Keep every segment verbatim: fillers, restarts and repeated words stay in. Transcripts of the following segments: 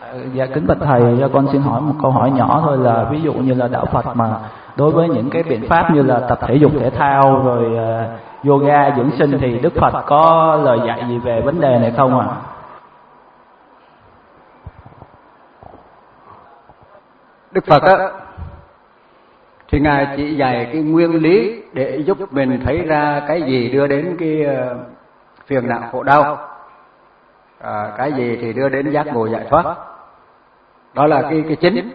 dạ kính bạch thầy, cho con xin hỏi một câu hỏi nhỏ thôi, là ví dụ như là đạo Phật mà đối với những cái biện pháp như là tập thể dục thể thao rồi uh, yoga dưỡng sinh thì Đức Phật có lời dạy gì về vấn đề này không ạ? À? Đức Phật á thì Ngài chỉ dạy cái nguyên lý để giúp mình thấy ra cái gì đưa đến cái uh, phiền não khổ đau, à, cái gì thì đưa đến giác ngộ giải thoát. Đó là cái cái chính.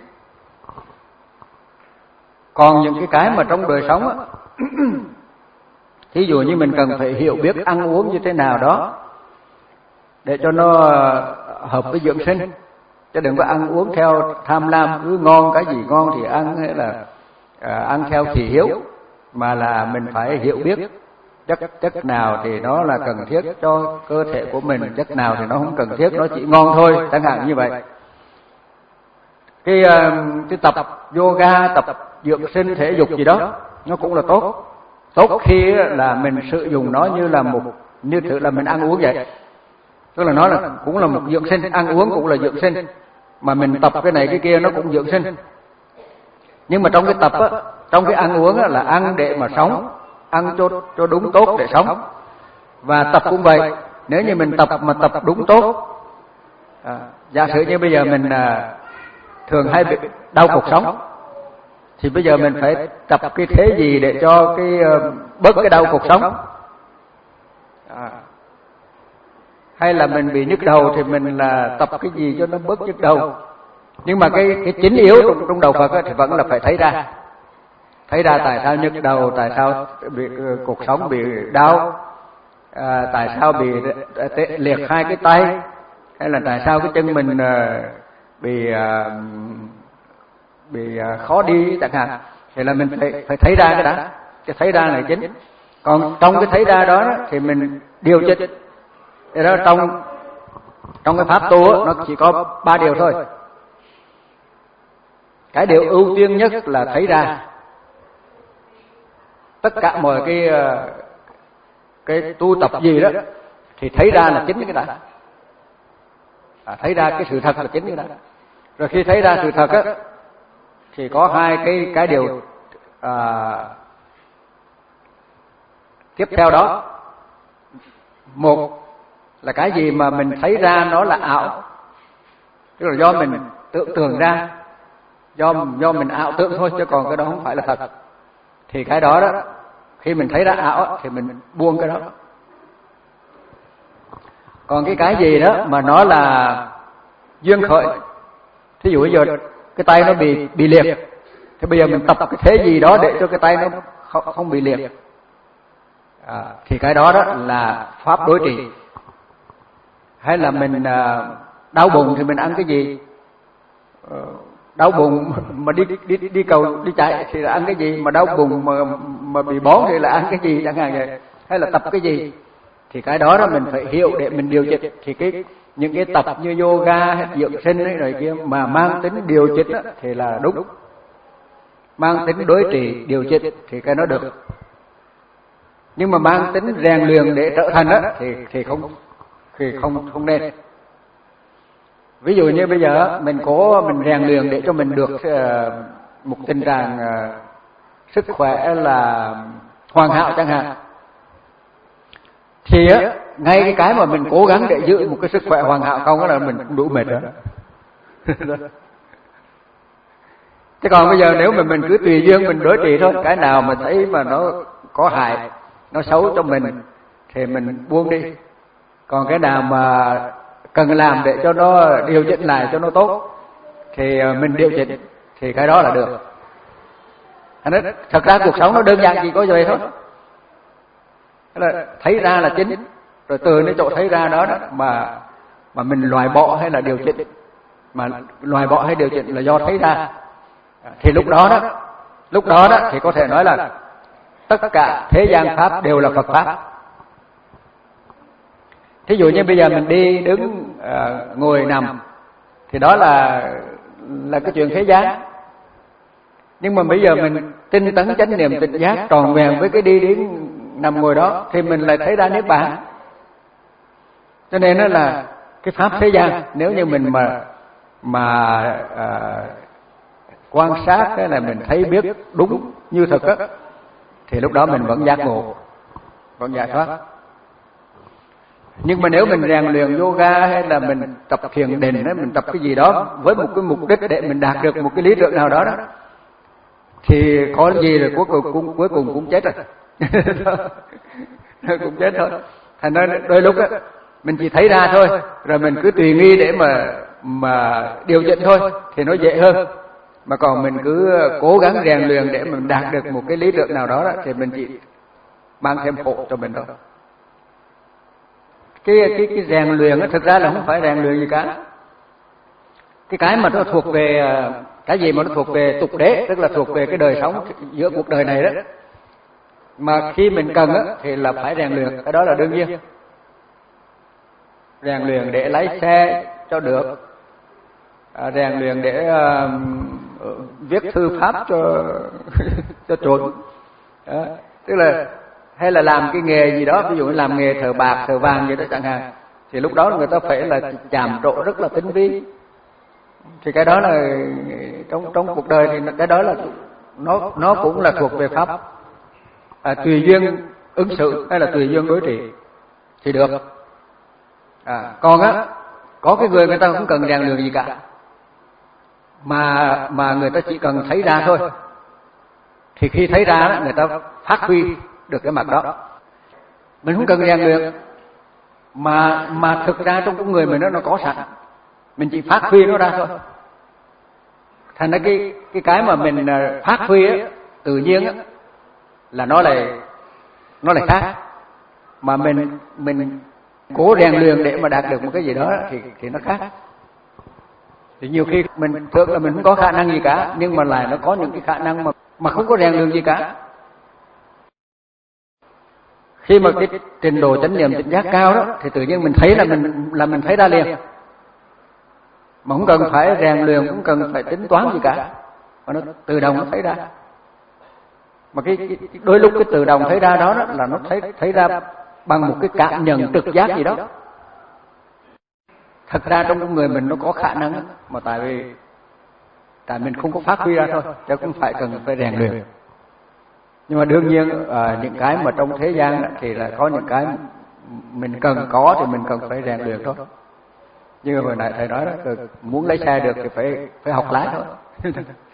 Còn những cái cái mà trong đời sống á, thí dụ như mình cần phải hiểu biết ăn uống như thế nào đó để cho nó hợp với dưỡng sinh, chứ đừng có ăn uống theo tham lam, cứ ngon cái gì ngon thì ăn, hay là à, ăn theo thị hiếu, mà là mình phải hiểu biết chất chất nào thì nó là cần thiết cho cơ thể của mình, chất nào thì nó không cần thiết, nó chỉ ngon thôi, chẳng hạn như vậy. Cái cái tập yoga, tập dưỡng sinh, thể dục gì đó nó cũng là tốt. Tốt khi là mình sử dụng nó như là một như thử là mình ăn uống vậy. Tức là nó là cũng là một dưỡng sinh, ăn uống cũng là dưỡng sinh, mà mình tập cái này cái kia nó cũng dưỡng sinh. Nhưng mà trong cái tập á, trong cái ăn uống á, là ăn để mà sống, ăn cho cho đúng tốt để sống. Và tập cũng vậy, nếu như mình tập mà tập đúng tốt, à, giả sử như bây giờ mình à, thường hay bị đau cuộc sống, thì bây giờ mình phải tập cái thế gì để cho cái uh, bớt cái đau cuộc sống. À, hay là mình bị nhức đầu thì mình là tập cái gì cho nó bớt nhức đầu. Nhưng mà cái cái chính yếu trong, trong đầu Phật thì vẫn là phải thấy ra, thấy ra tại sao nhức đầu, tại sao bị uh, cuộc sống bị đau, à, tại sao bị tê, liệt hai cái tay, hay là tại sao cái chân mình uh, bị uh, bị uh, khó đi chẳng hạn, thì là mình phải phải thấy ra cái đã, cái thấy ra này chính. Còn trong cái thấy ra đó thì mình điều chỉnh. Thì đó trong trong cái pháp tu nó chỉ có ba điều thôi. Cái điều ưu tiên nhất là thấy ra. Tất cả mọi cái cái tu tập gì đó thì thấy ra là chính cái đã. À, thấy ra cái sự thật là chính cái đã. Rồi khi thấy ra sự thật á thì có hai cái cái điều à, tiếp theo đó. Một là cái gì mà mình thấy ra nó là ảo, tức là do mình tưởng tượng ra, do do mình ảo tưởng thôi, chứ còn cái đó không phải là thật. Thì cái đó đó, khi mình thấy ra ảo thì mình buông cái đó. Còn cái cái gì đó mà nó là duyên khởi, thí dụ bây giờ cái tay nó bị bị liệt, thì bây giờ mình tập cái thế gì đó để cho cái tay nó không, không bị liệt, à, thì cái đó đó là pháp đối trị. Hay là mình à, đau bụng thì mình ăn cái gì, đau bụng mà đi đi đi cầu đi chạy thì là ăn cái gì, mà đau bụng mà mà bị bón thì là ăn cái gì chẳng hạn vậy. Hay là tập cái gì, thì cái đó đó mình phải hiểu để mình điều chỉnh. Thì cái những cái tập như yoga hay dưỡng sinh ấy rồi kia mà mang tính điều chỉnh đó, thì là đúng. Mang tính đối trị điều chỉnh thì cái nó được. Nhưng mà mang tính rèn luyện để trở thành đó thì thì không thì không không nên. Ví dụ như bây giờ mình cố mình rèn luyện để cho mình được uh, một tình trạng uh, sức khỏe là hoàn hảo chẳng hạn, thì á ngay cái cái mà mình cố gắng để giữ một cái sức khỏe hoàn hảo không, đó là mình cũng đủ mệt rồi. Chứ còn bây giờ nếu mà mình cứ tùy duyên mình đối trị thôi, cái nào mà thấy mà nó có hại, nó xấu cho mình thì mình buông đi. Còn cái nào mà cần làm để cho nó điều chỉnh lại cho nó tốt thì mình điều chỉnh, thì cái đó là được. Thật ra cuộc sống nó đơn giản chỉ có vậy thôi. Là thấy ra là chính, rồi từ cái chỗ thấy ra đó, đó mà mà mình loại bỏ hay là điều chỉnh, mà loại bỏ hay điều chỉnh là do thấy ra, thì lúc đó đó lúc đó đó thì có thể nói là tất cả thế gian pháp đều là Phật pháp. Thí dụ như bây giờ mình đi đứng uh, ngồi nằm thì đó là là cái chuyện thế gian. Nhưng mà bây giờ mình tinh tấn chánh niệm tỉnh giác tròn vẹn với cái đi đứng nằm ngồi đó thì mình lại thấy ra niết bàn. Cho nên đó là cái pháp thế gian, nếu như mình mà mà à, quan sát cái là mình thấy biết đúng như thực á, thì lúc đó mình vẫn giác ngộ, vẫn giải thoát. Nhưng mà nếu mình rèn luyện yoga hay là mình tập thiền định hay mình tập cái gì đó với một cái mục đích để mình đạt được một cái lý tưởng nào đó đó, thì có gì rồi cuối cùng cũng cuối cùng cũng chết rồi. Cũng chết thôi. Thành ra đôi lúc á mình chỉ thấy ra thôi, rồi mình cứ tùy nghi để mà mà điều chỉnh thôi thì nó dễ hơn. Mà còn mình cứ cố gắng rèn luyện để mình đạt được một cái lý tưởng nào đó, đó thì mình chỉ mang thêm khổ cho mình thôi. Cái cái cái rèn luyện á thực ra là không phải rèn luyện gì cả. Cái cái mà nó thuộc về cái gì mà nó thuộc về tục đế, tức là thuộc về cái đời sống giữa cuộc đời này đó. Mà khi mình cần á thì là phải rèn luyện, cái đó là đương nhiên. Rèn luyện để lái xe cho được, à, rèn luyện để uh, viết thư pháp cho cho chuẩn. Đó. Tức là hay là làm cái nghề gì đó, ví dụ như làm nghề thợ bạc, thợ vàng vậy đó chẳng hạn, thì lúc đó người ta phải là chạm trổ rất là tinh vi. Thì cái đó là trong trong cuộc đời thì cái đó là nó nó cũng là thuộc về pháp, à, tùy duyên ứng xử hay là tùy duyên đối trị thì được. À, còn á có cái người người ta không cần rèn luyện gì cả, mà mà người ta chỉ cần thấy ra thôi, thì khi thấy ra người ta phát huy được cái mặt đó. Mình không cần rèn luyện, mà mà thực ra trong con người mình nó nó có sẵn, mình chỉ phát huy nó ra thôi. Thành ra cái cái cái mà mình phát huy á, tự nhiên á, là nó lại nó lại khác. Mà mình mình cố rèn luyện để mà đạt được một cái gì đó thì thì nó khác. Thì nhiều khi mình tưởng là mình không có khả năng gì cả, nhưng mà lại nó có những cái khả năng mà mà không có rèn luyện gì cả. Khi mà cái trình độ chánh niệm tỉnh giác cao đó, thì tự nhiên mình thấy là mình là mình thấy ra liền, mà không cần phải rèn luyện, không cần phải tính toán gì cả, mà nó tự động nó thấy ra. Mà cái, cái đôi lúc cái tự động thấy ra đó, đó là nó thấy thấy ra bằng một cái cảm nhận trực giác gì đó. Thật ra trong con người mình nó có khả năng, mà tại vì tại mình không có phát huy ra thôi, chứ không phải cần phải rèn luyện. Nhưng mà đương nhiên à, những cái mà trong thế gian thì là có những cái mình cần có thì mình cần phải rèn luyện thôi. Như hồi nãy thầy nói đó, muốn lấy xe được thì phải phải học lái thôi.